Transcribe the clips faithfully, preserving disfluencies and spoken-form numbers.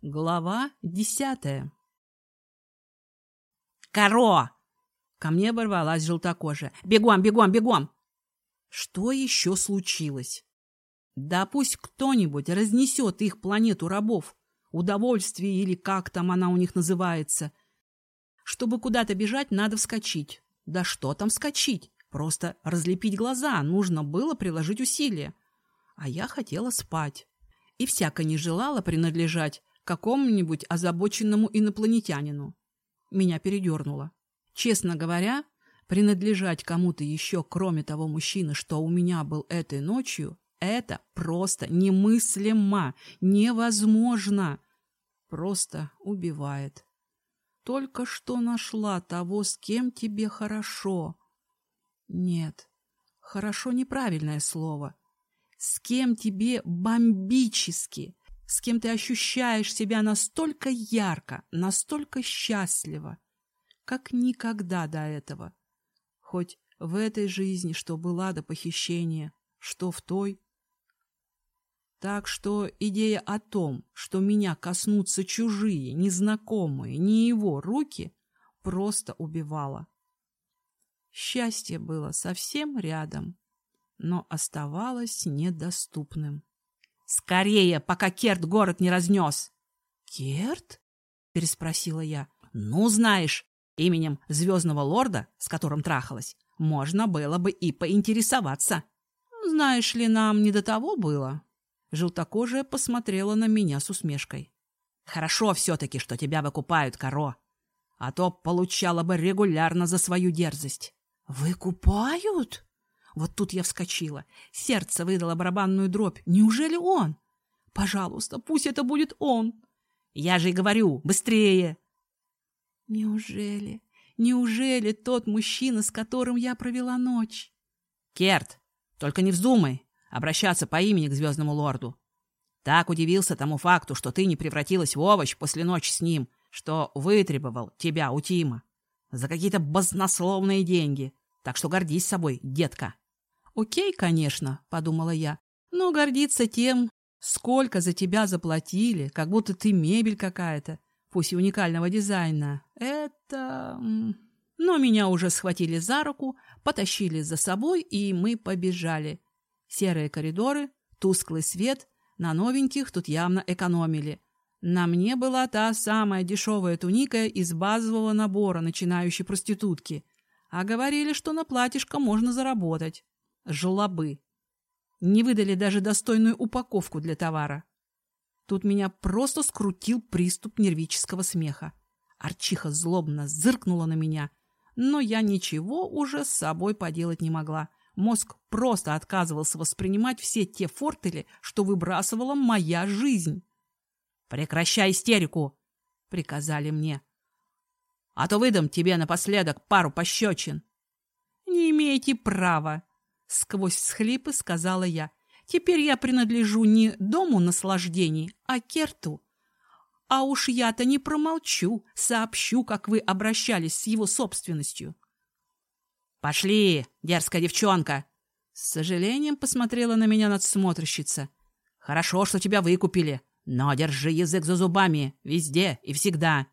Глава десятая. «Каро!» Ко мне оборвалась желтокожая. «Бегом, бегом, бегом!» Что еще случилось? Да пусть кто-нибудь разнесет их планету рабов, удовольствие или как там она у них называется. Чтобы куда-то бежать, надо вскочить. Да что там вскочить? Просто разлепить глаза, нужно было приложить усилия. А я хотела спать. И всяко не желала принадлежать какому-нибудь озабоченному инопланетянину. Меня передернуло. Честно говоря, принадлежать кому-то еще, кроме того мужчины, что у меня был этой ночью, это просто немыслимо, невозможно. Просто убивает. Только что нашла того, с кем тебе хорошо. Нет, хорошо неправильное слово. С кем тебе бомбически, с кем ты ощущаешь себя настолько ярко, настолько счастливо, как никогда до этого. Хоть в этой жизни, что была до похищения, что в той. Так что идея о том, что меня коснутся чужие, незнакомые, не его руки, просто убивала. Счастье было совсем рядом, но оставалось недоступным. «Скорее, пока Керт город не разнес!» «Керт?» — переспросила я. «Ну, знаешь, именем звездного лорда, с которым трахалась, можно было бы и поинтересоваться». «Знаешь ли, нам не до того было?» Желтокожая посмотрела на меня с усмешкой. «Хорошо все-таки, что тебя выкупают, Каро, а то получала бы регулярно за свою дерзость». «Выкупают?» Вот тут я вскочила. Сердце выдало барабанную дробь. Неужели он? Пожалуйста, пусть это будет он. Я же и говорю, быстрее. Неужели, неужели тот мужчина, с которым я провела ночь? Керт, только не вздумай обращаться по имени к звездному лорду. Так удивился тому факту, что ты не превратилась в овощ после ночи с ним, что вытребовал тебя у Тима за какие-то баснословные деньги. Так что гордись собой, детка. «Окей, конечно», — подумала я, — «но гордиться тем, сколько за тебя заплатили, как будто ты мебель какая-то, пусть и уникального дизайна, это...» Но меня уже схватили за руку, потащили за собой, и мы побежали. Серые коридоры, тусклый свет, на новеньких тут явно экономили. На мне была та самая дешевая туника из базового набора начинающей проститутки, а говорили, что на платьишко можно заработать. Жлобы. Не выдали даже достойную упаковку для товара. Тут меня просто скрутил приступ нервического смеха. Арчиха злобно зыркнула на меня, но я ничего уже с собой поделать не могла. Мозг просто отказывался воспринимать все те фортели, что выбрасывала моя жизнь. «Прекращай истерику!» — приказали мне. «А то выдам тебе напоследок пару пощечин». «Не имеете права!» — сквозь всхлипы сказала я. «Теперь я принадлежу не дому наслаждений, а Керту. А уж я-то не промолчу, сообщу, как вы обращались с его собственностью». «Пошли, дерзкая девчонка!» С сожалением посмотрела на меня надсмотрщица. «Хорошо, что тебя выкупили, но держи язык за зубами везде и всегда».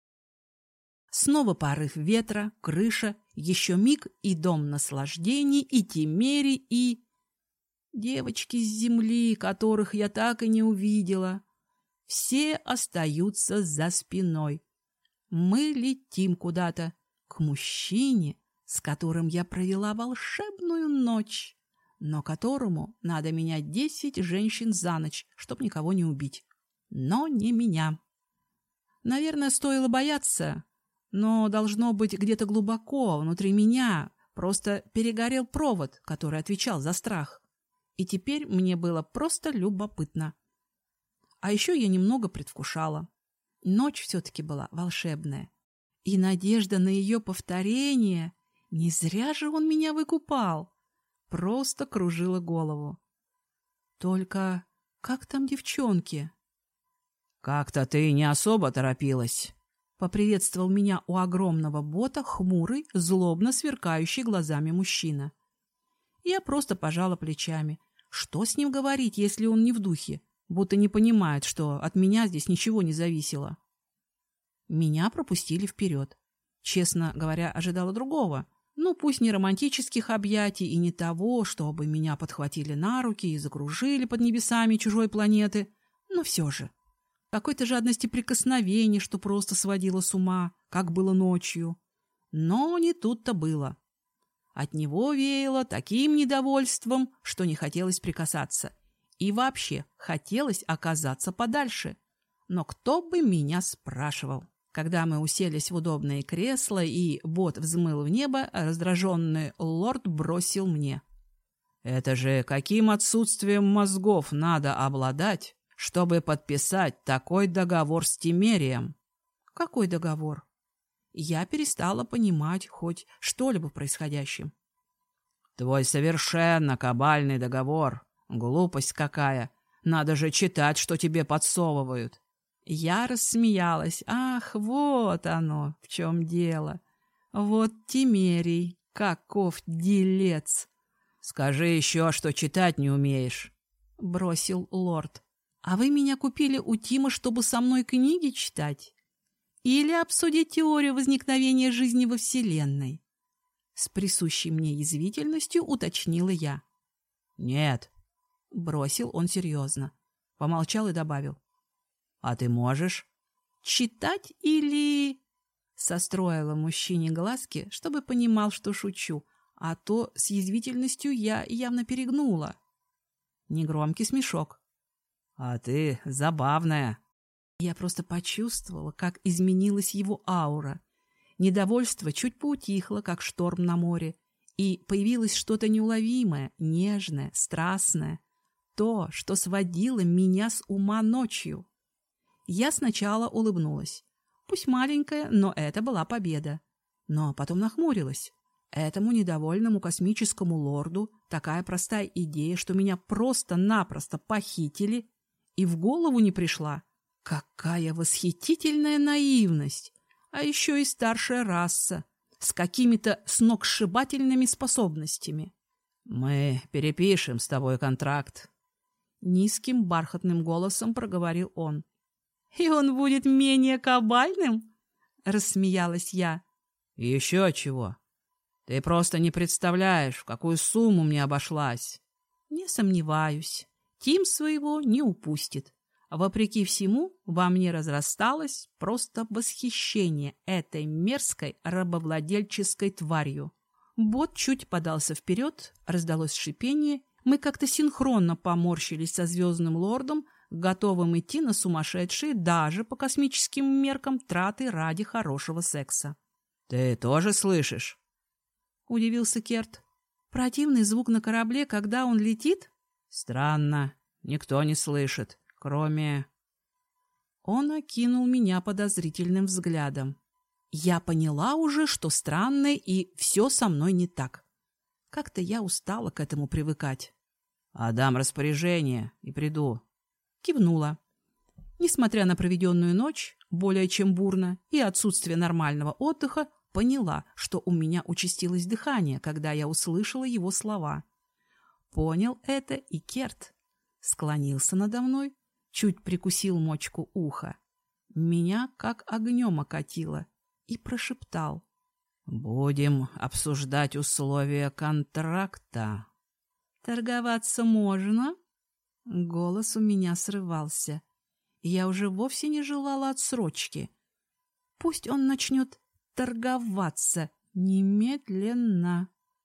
Снова порыв ветра, крыша, еще миг и дом наслаждений, и Тимери, и... девочки с земли, которых я так и не увидела. Все остаются за спиной. Мы летим куда-то, к мужчине, с которым я провела волшебную ночь, но которому надо менять десять женщин за ночь, чтоб никого не убить. Но не меня. Наверное, стоило бояться... Но, должно быть, где-то глубоко, внутри меня, просто перегорел провод, который отвечал за страх. И теперь мне было просто любопытно. А еще я немного предвкушала. Ночь все-таки была волшебная. И надежда на ее повторение, не зря же он меня выкупал, просто кружила голову. Только как там девчонки? «Как-то ты не особо торопилась». Поприветствовал меня у огромного бота хмурый, злобно сверкающий глазами мужчина. Я просто пожала плечами. Что с ним говорить, если он не в духе? будто не понимает, что от меня здесь ничего не зависело. Меня пропустили вперед. Честно говоря, ожидала другого. Ну, пусть не романтических объятий и не того, чтобы меня подхватили на руки и закружили под небесами чужой планеты, но все же. Какой-то жадности прикосновений, что просто сводило с ума, как было ночью. Но не тут-то было. От него веяло таким недовольством, что не хотелось прикасаться. И вообще хотелось оказаться подальше. Но кто бы меня спрашивал? Когда мы уселись в удобные кресла и бот взмыл в небо, раздраженный лорд бросил мне. «Это же каким отсутствием мозгов надо обладать, чтобы подписать такой договор с Тимерием?» «Какой договор?» Я перестала понимать хоть что-либо в происходящем. «Твой совершенно кабальный договор. Глупость какая. Надо же читать, что тебе подсовывают». Я рассмеялась. Ах, вот оно, в чем дело. Вот Тимерий, каков делец. «Скажи еще, что читать не умеешь», — бросил лорд. «А вы меня купили у Тима, чтобы со мной книги читать? Или обсудить теорию возникновения жизни во Вселенной?» С присущей мне язвительностью уточнила я. «Нет», — бросил он серьезно. Помолчал и добавил. «А ты можешь?» «Читать или...» Состроила мужчине глазки, чтобы понимал, что шучу, а то с язвительностью я явно перегнула. Негромкий смешок. «А ты забавная». Я просто почувствовала, как изменилась его аура. Недовольство чуть поутихло, как шторм на море, и появилось что-то неуловимое, нежное, страстное. То, что сводило меня с ума ночью. Я сначала улыбнулась. Пусть маленькая, но это была победа. Но потом нахмурилась. Этому недовольному космическому лорду такая простая идея, что меня просто-напросто похитили, и в голову не пришла. Какая восхитительная наивность! А еще и старшая раса, с какими-то сногсшибательными способностями. «Мы перепишем с тобой контракт», — низким бархатным голосом проговорил он. «И он будет менее кабальным?» — рассмеялась я. «Еще чего. Ты просто не представляешь, в какую сумму мне обошлась». «Не сомневаюсь. Тим своего не упустит». Вопреки всему, во мне разрасталось просто восхищение этой мерзкой рабовладельческой тварью. Бот чуть подался вперед, раздалось шипение. Мы как-то синхронно поморщились со звездным лордом, готовым идти на сумасшедшие даже по космическим меркам траты ради хорошего секса. «Ты тоже слышишь?» — удивился Керт. «Противный звук на корабле, когда он летит?» «Странно, никто не слышит, кроме...» Он окинул меня подозрительным взглядом. Я поняла уже, что странно и все со мной не так. Как-то я устала к этому привыкать. «Отдам распоряжение и приду». Кивнула. Несмотря на проведенную ночь, более чем бурно, и отсутствие нормального отдыха, поняла, что у меня участилось дыхание, когда я услышала его слова. Понял это и Керт. Склонился надо мной, чуть прикусил мочку уха. Меня как огнем окатило и прошептал. «Будем обсуждать условия контракта». «Торговаться можно?» Голос у меня срывался. Я уже вовсе не желала отсрочки. Пусть он начнет торговаться немедленно.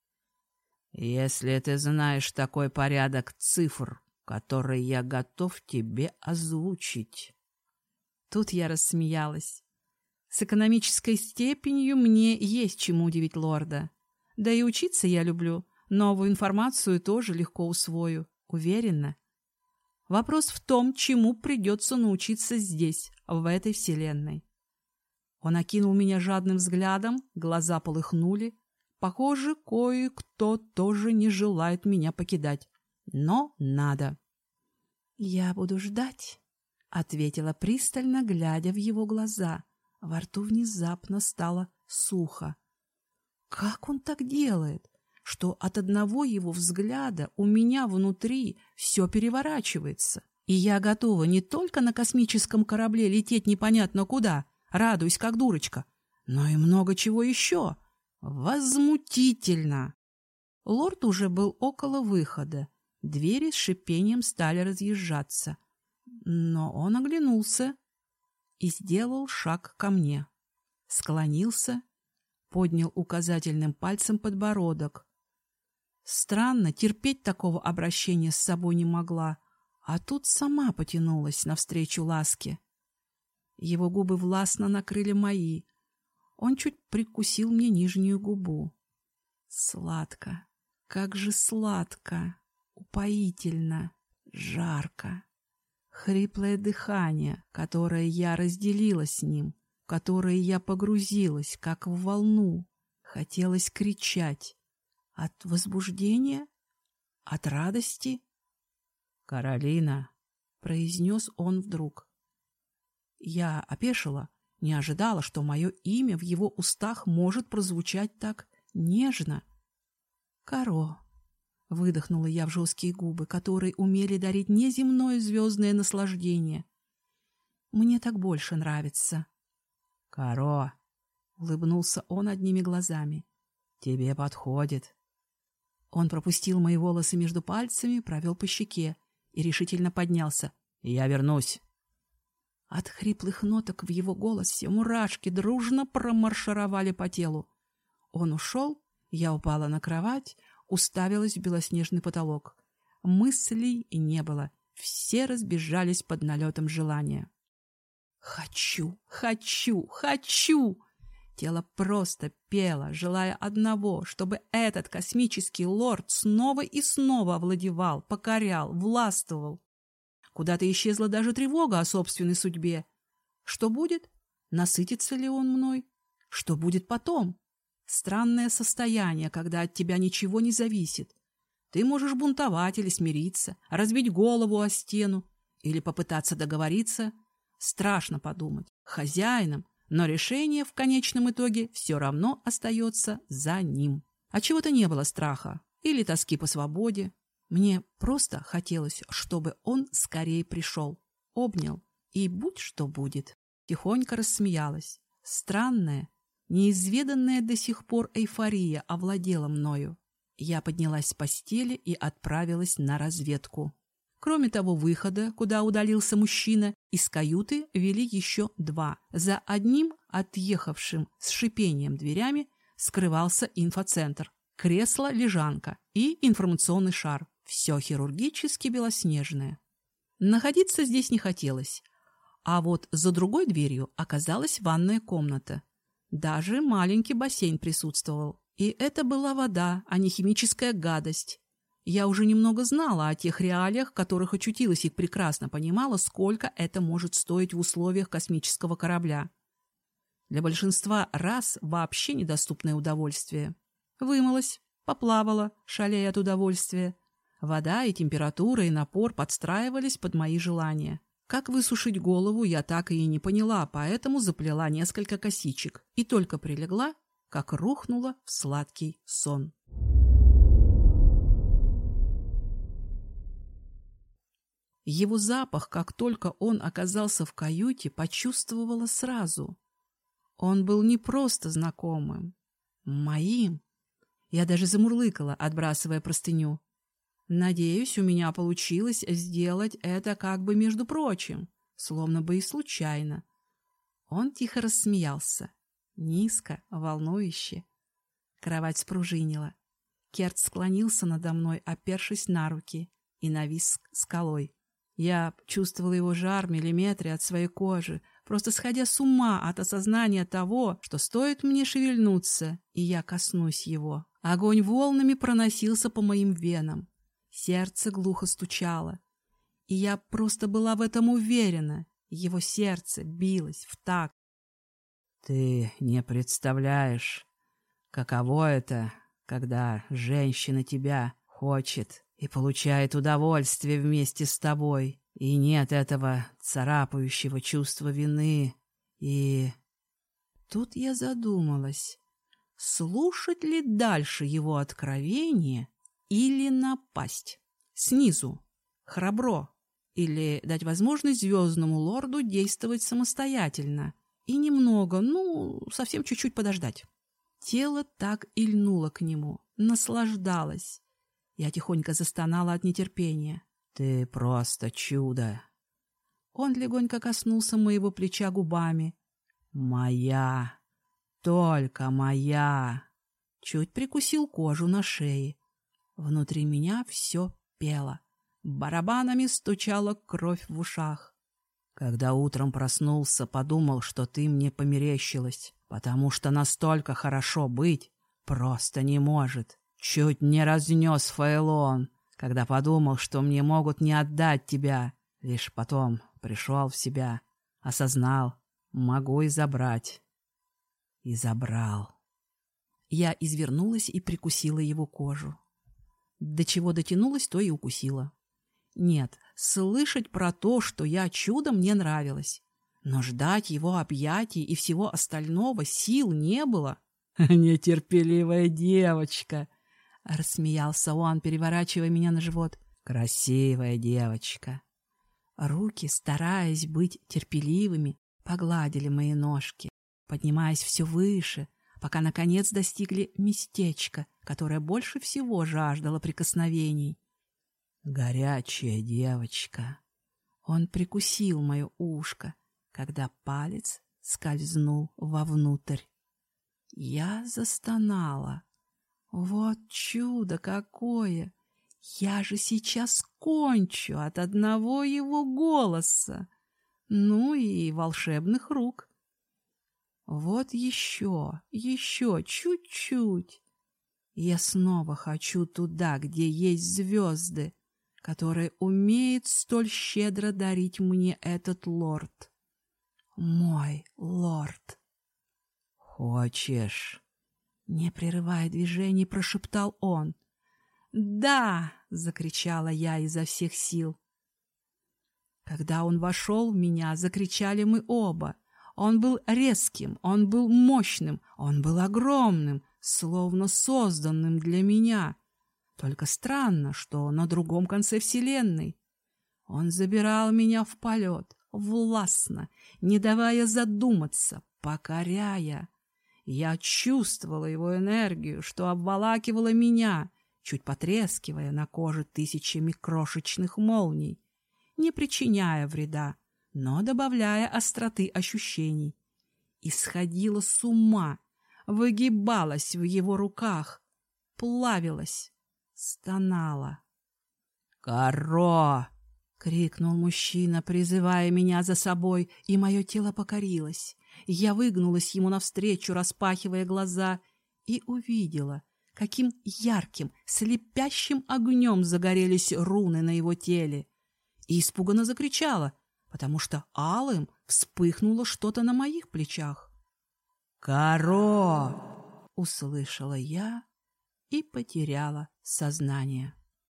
«Если ты знаешь такой порядок цифр, который я готов тебе озвучить». Тут я рассмеялась. С экономической степенью мне есть чему удивить лорда. Да и учиться я люблю. Новую информацию тоже легко усвою. Уверена. Вопрос в том, чему придется научиться здесь, в этой вселенной. Он окинул меня жадным взглядом, глаза полыхнули. Похоже, кое-кто тоже не желает меня покидать. Но надо. «Я буду ждать», — ответила пристально, глядя в его глаза. Во рту внезапно стало сухо. Как он так делает, что от одного его взгляда у меня внутри все переворачивается? И я готова не только на космическом корабле лететь непонятно куда, радуясь как дурочка, но и много чего еще. Возмутительно! Лорд уже был около выхода. Двери с шипением стали разъезжаться. Но он оглянулся и сделал шаг ко мне. Склонился, поднял указательным пальцем подбородок. Странно, терпеть такого обращения с собой не могла, а тут сама потянулась навстречу ласке. Его губы властно накрыли мои. Он чуть прикусил мне нижнюю губу. Сладко, как же сладко, упоительно, жарко. Хриплое дыхание, которое я разделила с ним, в которое я погрузилась, как в волну. Хотелось кричать. От возбуждения? От радости? «Каролина», — произнес он вдруг. Я опешила, не ожидала, что мое имя в его устах может прозвучать так нежно. «Каро», — выдохнула я в жесткие губы, которые умели дарить неземное звездное наслаждение. «Мне так больше нравится». «Каро», — улыбнулся он одними глазами, — «тебе подходит». Он пропустил мои волосы между пальцами, провел по щеке и решительно поднялся. «Я вернусь». От хриплых ноток в его голосе мурашки дружно промаршировали по телу. Он ушел, я упала на кровать, уставилась в белоснежный потолок. Мыслей не было, все разбежались под налетом желания. «Хочу, хочу, хочу!» Тело просто пело, желая одного, чтобы этот космический лорд снова и снова овладевал, покорял, властвовал. Куда-то исчезла даже тревога о собственной судьбе. Что будет? Насытится ли он мной? Что будет потом? Странное состояние, когда от тебя ничего не зависит. Ты можешь бунтовать или смириться, разбить голову о стену или попытаться договориться. Страшно подумать. Хозяином. Но решение в конечном итоге все равно остается за ним. А чего-то не было страха или тоски по свободе. Мне просто хотелось, чтобы он скорее пришел, обнял, и будь что будет. Тихонько рассмеялась. Странная, неизведанная до сих пор эйфория овладела мною. Я поднялась с постели и отправилась на разведку. Кроме того выхода, куда удалился мужчина, из каюты вели еще два. За одним, отъехавшим с шипением дверями, скрывался инфоцентр, кресло-лежанка и информационный шар. Все хирургически белоснежное. Находиться здесь не хотелось. А вот за другой дверью оказалась ванная комната. Даже маленький бассейн присутствовал. И это была вода, а не химическая гадость. Я уже немного знала о тех реалиях, в которых очутилась, и прекрасно понимала, сколько это может стоить в условиях космического корабля. Для большинства рас вообще недоступное удовольствие. Вымылась, поплавала, шалея от удовольствия. Вода и температура, и напор подстраивались под мои желания. Как высушить голову, я так и не поняла, поэтому заплела несколько косичек и только прилегла, как рухнула в сладкий сон. Его запах, как только он оказался в каюте, почувствовала сразу. Он был не просто знакомым, моим. Я даже замурлыкала, отбрасывая простыню. Надеюсь, у меня получилось сделать это как бы между прочим, словно бы и случайно. Он тихо рассмеялся, низко, волнующе. Кровать спружинила. Керт склонился надо мной, опершись на руки, и навис скалой. Я чувствовала его жар в миллиметре от своей кожи, просто сходя с ума от осознания того, что стоит мне шевельнуться, и я коснусь его. Огонь волнами проносился по моим венам. Сердце глухо стучало. И я просто была в этом уверена. Его сердце билось в такт. «Ты не представляешь, каково это, когда женщина тебя хочет и получает удовольствие вместе с тобой, и нет этого царапающего чувства вины, и...» Тут я задумалась, слушать ли дальше его откровение или напасть. Снизу, храбро, Или дать возможность звездному лорду действовать самостоятельно и немного, ну, совсем чуть-чуть подождать. Тело так и льнуло к нему, наслаждалось. Я тихонько застонала от нетерпения. «Ты просто чудо!» Он легонько коснулся моего плеча губами. «Моя! Только моя!» Чуть прикусил кожу на шее. Внутри меня все пело. Барабанами стучала кровь в ушах. Когда утром проснулся, подумал, что ты мне померещилась, потому что настолько хорошо быть просто не может. Чуть не разнес Фаэлон, когда подумал, что мне могут не отдать тебя. Лишь потом пришел в себя, осознал, могу и забрать. И забрал. Я извернулась и прикусила его кожу. До чего дотянулась, то и укусила. Нет, слышать про то, что я чудо, мне нравилось. Но ждать его объятий и всего остального сил не было. «Нетерпеливая девочка!» — рассмеялся он, переворачивая меня на живот. «Красивая девочка!» Руки, стараясь быть терпеливыми, погладили мои ножки, поднимаясь все выше, пока, наконец, достигли местечка, которое больше всего жаждало прикосновений. «Горячая девочка!» Он прикусил мое ушко, когда палец скользнул вовнутрь. Я застонала. «Вот чудо какое! Я же сейчас кончу от одного его голоса! Ну и волшебных рук!» Вот еще, еще чуть-чуть. Я снова хочу туда, где есть звезды, которые умеет столь щедро дарить мне этот лорд. Мой лорд. «Хочешь?» Не прерывая движений, прошептал он. «Да!» — закричала я изо всех сил. Когда он вошел в меня, закричали мы оба. Он был резким, он был мощным, он был огромным, словно созданным для меня. Только странно, что на другом конце вселенной. Он забирал меня в полет, властно, не давая задуматься, покоряя. Я чувствовала его энергию, что обволакивала меня, чуть потрескивая на коже тысячами крошечных молний, не причиняя вреда, но добавляя остроты ощущений. Исходила с ума, выгибалась в его руках, плавилась, стонала. «Каро!» — крикнул мужчина, призывая меня за собой, и мое тело покорилось. Я выгнулась ему навстречу, распахивая глаза, и увидела, каким ярким, слепящим огнем загорелись руны на его теле. И испуганно закричала, потому что алым вспыхнуло что-то на моих плечах. «Каро!» — услышала я и потеряла сознание.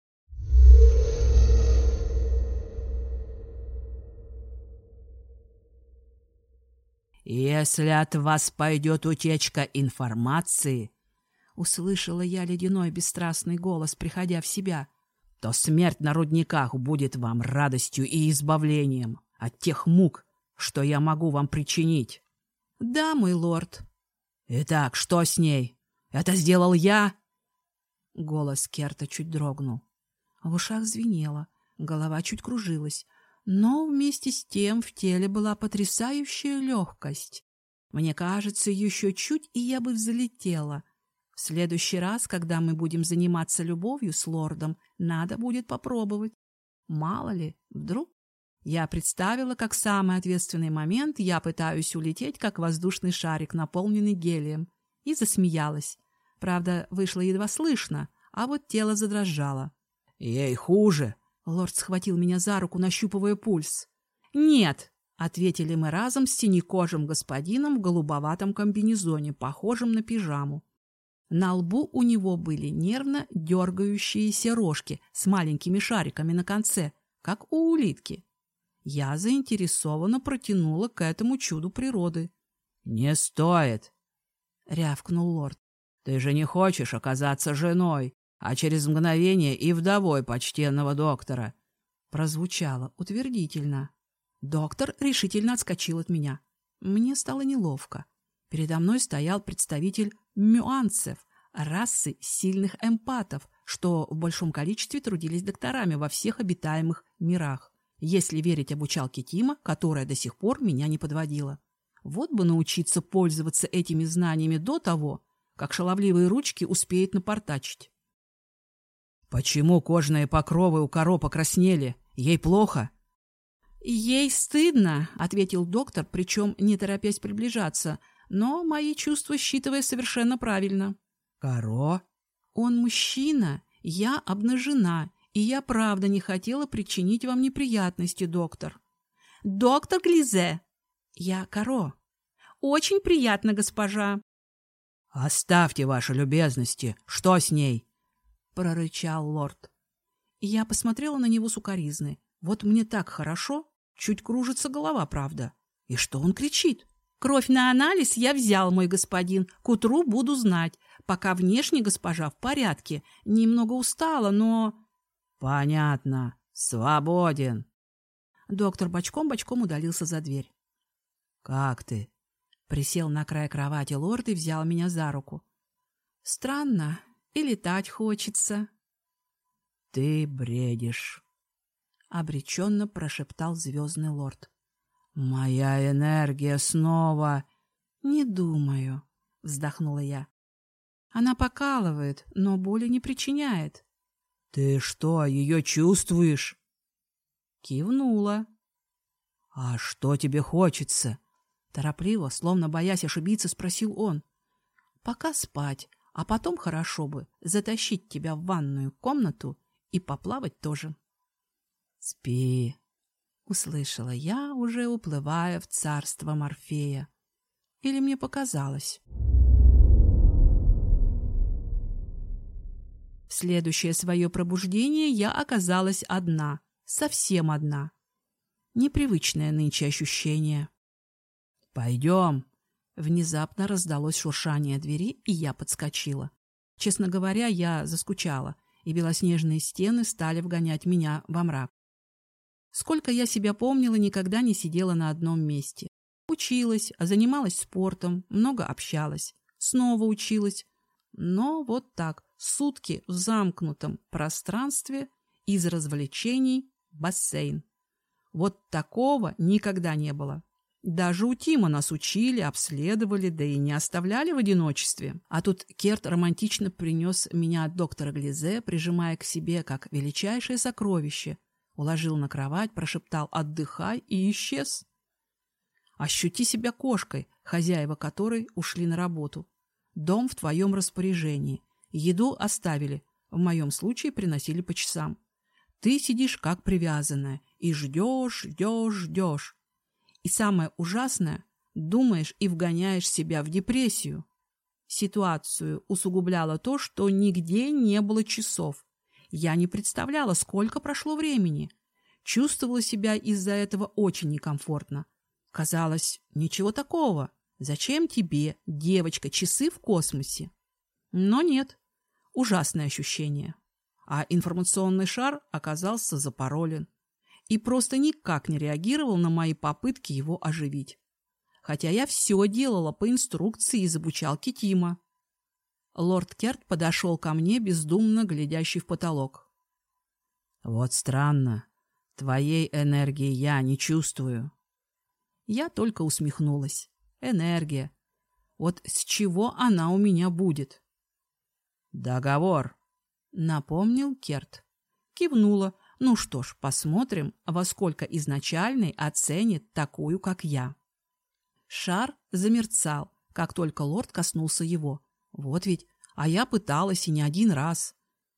«Если от вас пойдет утечка информации, — услышала я ледяной бесстрастный голос, приходя в себя, — то смерть на рудниках будет вам радостью и избавлением от тех мук, что я могу вам причинить». «Да, мой лорд». «Итак, что с ней? Это сделал я?» Голос Керта чуть дрогнул. В ушах звенело, голова чуть кружилась. Но вместе с тем в теле была потрясающая легкость. Мне кажется, еще чуть, и я бы взлетела. В следующий раз, когда мы будем заниматься любовью с лордом, надо будет попробовать. Мало ли, вдруг. Я представила, как в самый ответственный момент я пытаюсь улететь, как воздушный шарик, наполненный гелием, и засмеялась. Правда, вышло едва слышно, а вот тело задрожало. «Ей хуже!» Лорд схватил меня за руку, нащупывая пульс. «Нет!» — ответили мы разом с синекожим господином в голубоватом комбинезоне, похожем на пижаму. На лбу у него были нервно дергающиеся рожки с маленькими шариками на конце, как у улитки. Я заинтересованно протянула к этому чуду природы. «Не стоит!» — рявкнул лорд. «Ты же не хочешь оказаться женой, а через мгновение и вдовой почтенного доктора. Прозвучало утвердительно. Доктор решительно отскочил от меня. Мне стало неловко. Передо мной стоял представитель мюанцев, расы сильных эмпатов, что в большом количестве трудились докторами во всех обитаемых мирах, если верить обучалке Тима, которая до сих пор меня не подводила. Вот бы научиться пользоваться этими знаниями до того, как шаловливые ручки успеют напортачить. «Почему кожные покровы у коро покраснели? Ей плохо?» «Ей стыдно», — ответил доктор, причем не торопясь приближаться, но мои чувства считывая совершенно правильно. «Коро?» «Он мужчина, я обнажена, и я правда не хотела причинить вам неприятности, доктор». «Доктор Глизе!» «Я Коро». «Очень приятно, госпожа». «Оставьте ваши любезности. Что с ней?» — прорычал лорд. Я посмотрела на него с укоризной. Вот мне так хорошо, чуть кружится голова, правда. И что он кричит? «Кровь на анализ я взял, мой господин. К утру буду знать. Пока внешне госпожа в порядке. Немного устала, но...» «Понятно. Свободен». Доктор бочком-бочком удалился за дверь. «Как ты?» Присел на край кровати лорд и взял меня за руку. «Странно. И летать хочется». «Ты бредишь», — обреченно прошептал звездный лорд. «Моя энергия снова...» «Не думаю», — вздохнула я. «Она покалывает, но боли не причиняет». «Ты что, ее чувствуешь?» Кивнула. «А что тебе хочется?» Торопливо, словно боясь ошибиться, спросил он. «Пока спать, а потом хорошо бы затащить тебя в ванную комнату и поплавать тоже». «Спи», — услышала я, уже уплывая в царство Морфея. Или мне показалось? В следующее свое пробуждение я оказалась одна, совсем одна. Непривычное нынче ощущение. «Пойдем!» Внезапно раздалось шуршание двери, и я подскочила. Честно говоря, я заскучала, и белоснежные стены стали вгонять меня во мрак. Сколько я себя помнила, никогда не сидела на одном месте. Училась, занималась спортом, много общалась. Снова училась. Но вот так, сутки в замкнутом пространстве, из развлечений бассейн. Вот такого никогда не было. Даже у Тима нас учили, обследовали, да и не оставляли в одиночестве. А тут Керт романтично принес меня от доктора Глизе, прижимая к себе как величайшее сокровище. Уложил на кровать, прошептал «отдыхай» и исчез. Ощути себя кошкой, хозяева которой ушли на работу. Дом в твоем распоряжении. Еду оставили, в моем случае приносили по часам. Ты сидишь как привязанная и ждешь, ждешь, ждешь. И самое ужасное, думаешь и вгоняешь себя в депрессию. Ситуацию усугубляло то, что нигде не было часов. Я не представляла, сколько прошло времени. Чувствовала себя из-за этого очень некомфортно. Казалось, ничего такого. Зачем тебе, девочка, часы в космосе? Но нет. Ужасное ощущение. А информационный шар оказался запаролен и просто никак не реагировал на мои попытки его оживить. Хотя я все делала по инструкции из обучалки Тима. Лорд Керт подошел ко мне, бездумно глядящий в потолок. «Вот странно. Твоей энергии я не чувствую». Я только усмехнулась. Энергия. Вот с чего она у меня будет? «Договор», — напомнил Керт. Кивнула. Ну что ж, посмотрим, во сколько изначальный оценит такую, как я. Шар замерцал, как только лорд коснулся его. Вот ведь, а я пыталась и не один раз.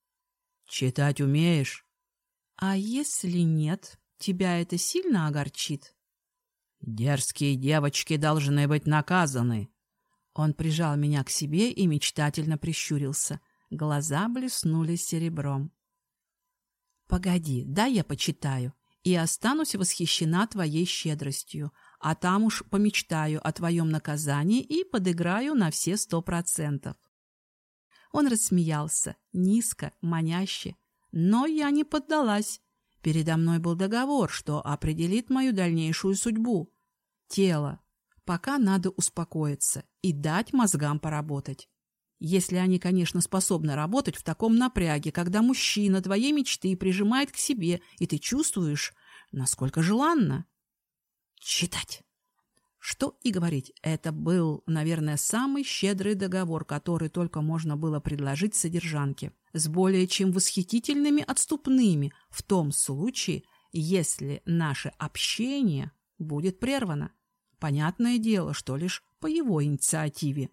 «Читать умеешь?» «А если нет, тебя это сильно огорчит?» «Дерзкие девочки должны быть наказаны». Он прижал меня к себе и мечтательно прищурился. Глаза блеснули серебром. «Погоди, дай я почитаю, и останусь восхищена твоей щедростью, а там уж помечтаю о твоем наказании и подыграю на все сто процентов». Он рассмеялся, низко, маняще, но я не поддалась. Передо мной был договор, что определит мою дальнейшую судьбу. Тело. Пока надо успокоиться и дать мозгам поработать. Если они, конечно, способны работать в таком напряге, когда мужчина твоей мечты прижимает к себе, и ты чувствуешь, насколько желанно. Читать. Что и говорить, это был, наверное, самый щедрый договор, который только можно было предложить содержанке, с более чем восхитительными отступными в том случае, если наше общение будет прервано. Понятное дело, что лишь по его инициативе.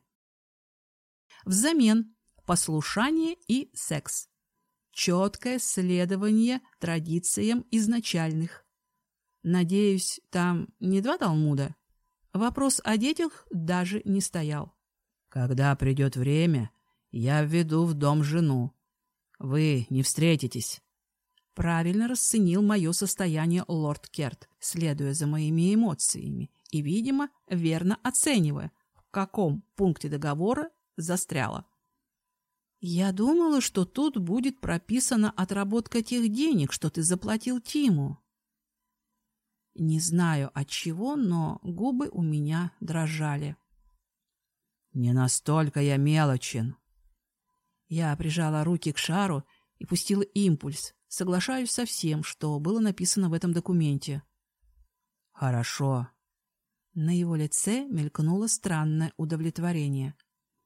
Взамен послушание и секс. Четкое следование традициям изначальных. Надеюсь, там не два Талмуда? Вопрос о детях даже не стоял. Когда придет время, я введу в дом жену. Вы не встретитесь. Правильно расценил мое состояние лорд Керт, следуя за моими эмоциями и, видимо, верно оценивая, в каком пункте договора застряла. Я думала, что тут будет прописана отработка тех денег, что ты заплатил Тиму. Не знаю от чего, но губы у меня дрожали. Не настолько я мелочен. Я прижала руки к шару и пустила импульс. Соглашаюсь со всем, что было написано в этом документе. Хорошо. На его лице мелькнуло странное удовлетворение.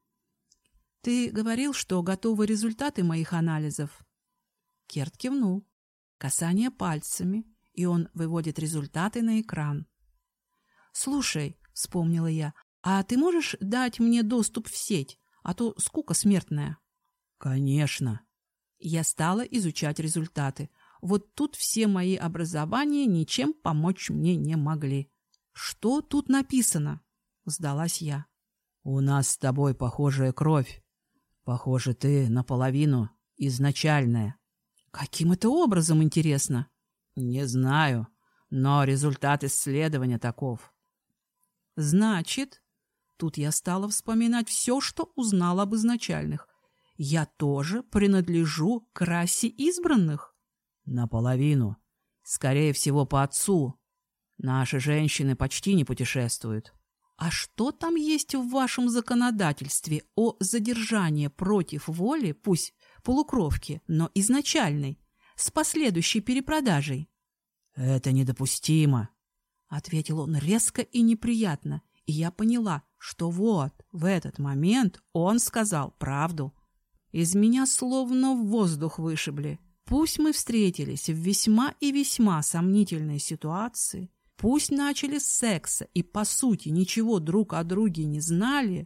Ты говорил, что готовы результаты моих анализов? Керт кивнул. Касание пальцами, и он выводит результаты на экран. «Слушай», — вспомнила я, — «а ты можешь дать мне доступ в сеть, а то скука смертная?» «Конечно». Я стала изучать результаты. Вот тут все мои образования ничем помочь мне не могли. «Что тут написано?» — сдалась я. «У нас с тобой похожая кровь. Похоже, ты наполовину изначальная». «Каким это образом, интересно?» «Не знаю, но результат исследования таков». «Значит...» Тут я стала вспоминать все, что узнала об изначальных. «Я тоже принадлежу к расе избранных?» «Наполовину. Скорее всего, по отцу. Наши женщины почти не путешествуют». «А что там есть в вашем законодательстве о задержании против воли, пусть полукровки, но изначальной, с последующей перепродажей?» «Это недопустимо», — ответил он резко и неприятно, и я поняла, что вот в этот момент он сказал правду. Из меня словно в воздух вышибли. Пусть мы встретились в весьма и весьма сомнительной ситуации, пусть начали с секса и, по сути, ничего друг о друге не знали,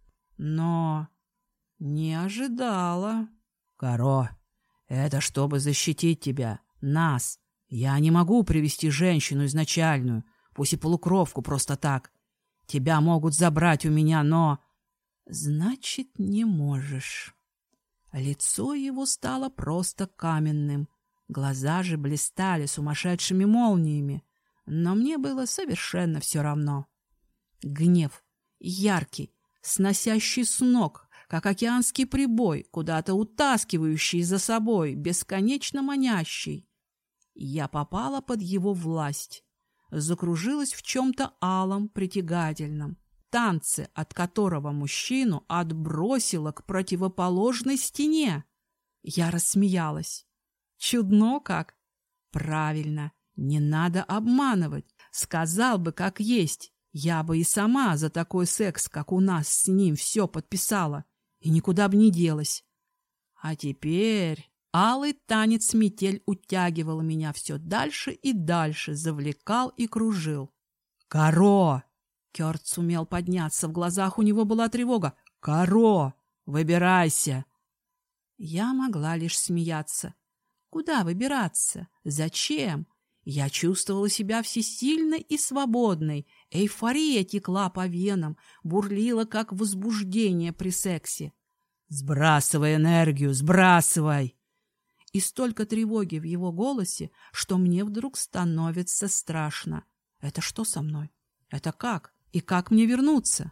но не ожидала. «Каро, это чтобы защитить тебя, нас. Я не могу привести женщину изначальную, пусть и полукровку, просто так. Тебя могут забрать у меня, но...» «Значит, не можешь». Лицо его стало просто каменным. Глаза же блистали сумасшедшими молниями. Но мне было совершенно все равно. Гнев, яркий, сносящий с ног, как океанский прибой, куда-то утаскивающий за собой, бесконечно манящий. Я попала под его власть, закружилась в чем-то алом, притягательном, танце, от которого мужчину отбросило к противоположной стене. Я рассмеялась. Чудно как? Правильно. Не надо обманывать. Сказал бы, как есть. Я бы и сама за такой секс, как у нас с ним, все подписала. И никуда бы не делась. А теперь алый танец-метель утягивал меня все дальше и дальше, завлекал и кружил. «Каро!» Керт сумел подняться. В глазах у него была тревога. «Каро! Выбирайся!» Я могла лишь смеяться. Куда выбираться? Зачем? Я чувствовала себя всесильной и свободной. Эйфория текла по венам, бурлила, как возбуждение при сексе. «Сбрасывай энергию, сбрасывай!» И столько тревоги в его голосе, что мне вдруг становится страшно. Это что со мной? Это как? И как мне вернуться?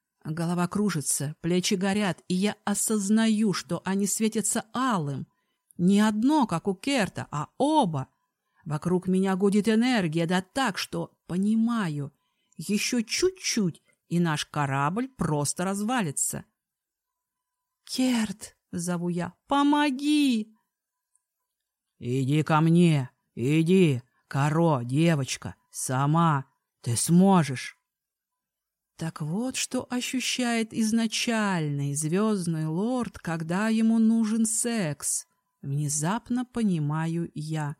Голова кружится, плечи горят, и я осознаю, что они светятся алым. Не одно, как у Керта, а оба. Вокруг меня гудит энергия, да так, что понимаю, еще чуть-чуть, и наш корабль просто развалится. «Керт!» — зову я. «Помоги!» «Иди ко мне! Иди! Каро, девочка! Сама! Ты сможешь!» Так вот, что ощущает изначальный звездный лорд, когда ему нужен секс. Внезапно понимаю я.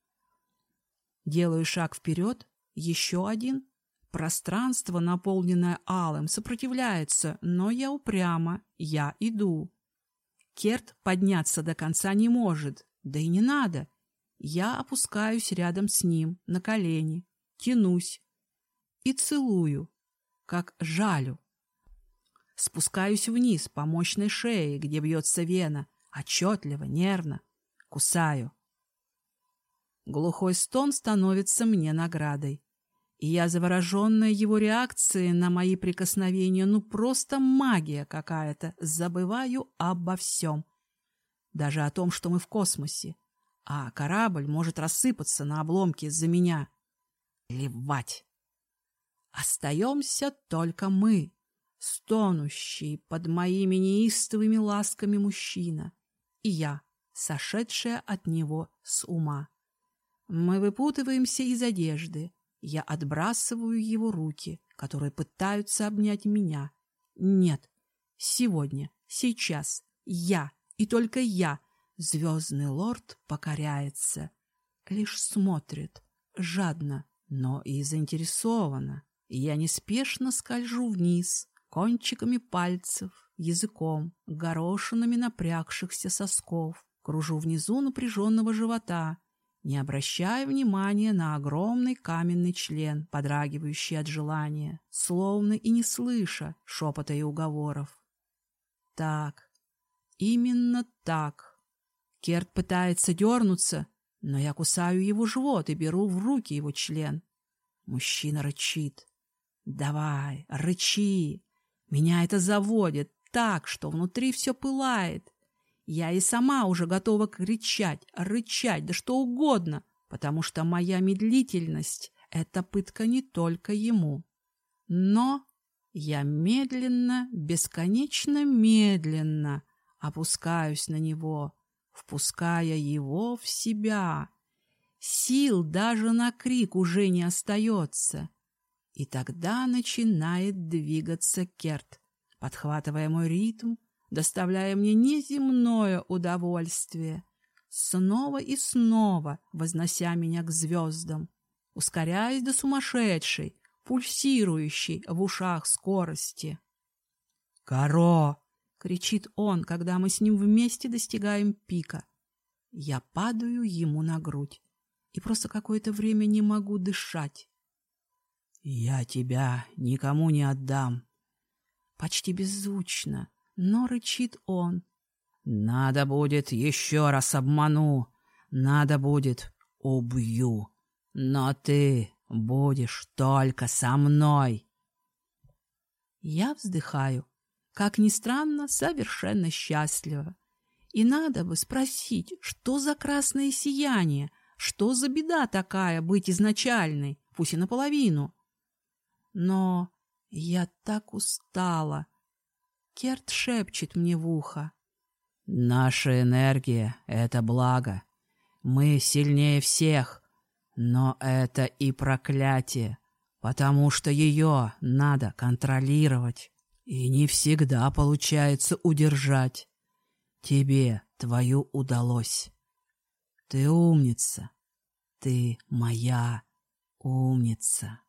Делаю шаг вперед, еще один. Пространство, наполненное алым, сопротивляется, но я упряма, я иду. Керт подняться до конца не может, да и не надо. Я опускаюсь рядом с ним, на колени, тянусь и целую, как жалю. Спускаюсь вниз по мощной шее, где бьется вена, отчетливо, нервно. Кусаю. Глухой стон становится мне наградой. И я, завороженная его реакцией на мои прикосновения, ну просто магия какая-то, забываю обо всем. Даже о том, что мы в космосе. А корабль может рассыпаться на обломки из-за меня. Плевать. Остаемся только мы, стонущий под моими неистовыми ласками мужчина, и я, сошедшая от него с ума. Мы выпутываемся из одежды. Я отбрасываю его руки, которые пытаются обнять меня. Нет, сегодня, сейчас, я и только я, звездный лорд, покоряется. Лишь смотрит, жадно, но и заинтересованно. И я неспешно скольжу вниз, кончиками пальцев, языком, горошинами напрягшихся сосков, кружу внизу напряженного живота, не обращая внимания на огромный каменный член, подрагивающий от желания, словно и не слыша шепота и уговоров. Так, именно так. Керт пытается дернуться, но я кусаю его живот и беру в руки его член. Мужчина рычит. «Давай, рычи!» Меня это заводит так, что внутри все пылает. Я и сама уже готова кричать, рычать, да что угодно, потому что моя медлительность — это пытка не только ему. Но я медленно, бесконечно медленно опускаюсь на него, впуская его в себя. Сил даже на крик уже не остается. И тогда начинает двигаться Керт, подхватывая мой ритм, доставляя мне неземное удовольствие, снова и снова вознося меня к звездам, ускоряясь до сумасшедшей, пульсирующей в ушах скорости. «Каро!» — кричит он, когда мы с ним вместе достигаем пика. Я падаю ему на грудь и просто какое-то время не могу дышать. «Я тебя никому не отдам!» Почти беззвучно, но рычит он. «Надо будет, еще раз обману. Надо будет, убью. Но ты будешь только со мной». Я вздыхаю. Как ни странно, совершенно счастлива. И надо бы спросить, что за красное сияние, что за беда такая быть изначальной, пусть и наполовину. Но я так устала. Керт шепчет мне в ухо. «Наша энергия — это благо. Мы сильнее всех, но это и проклятие, потому что ее надо контролировать, и не всегда получается удержать. Тебе твою удалось. Ты умница, ты моя умница».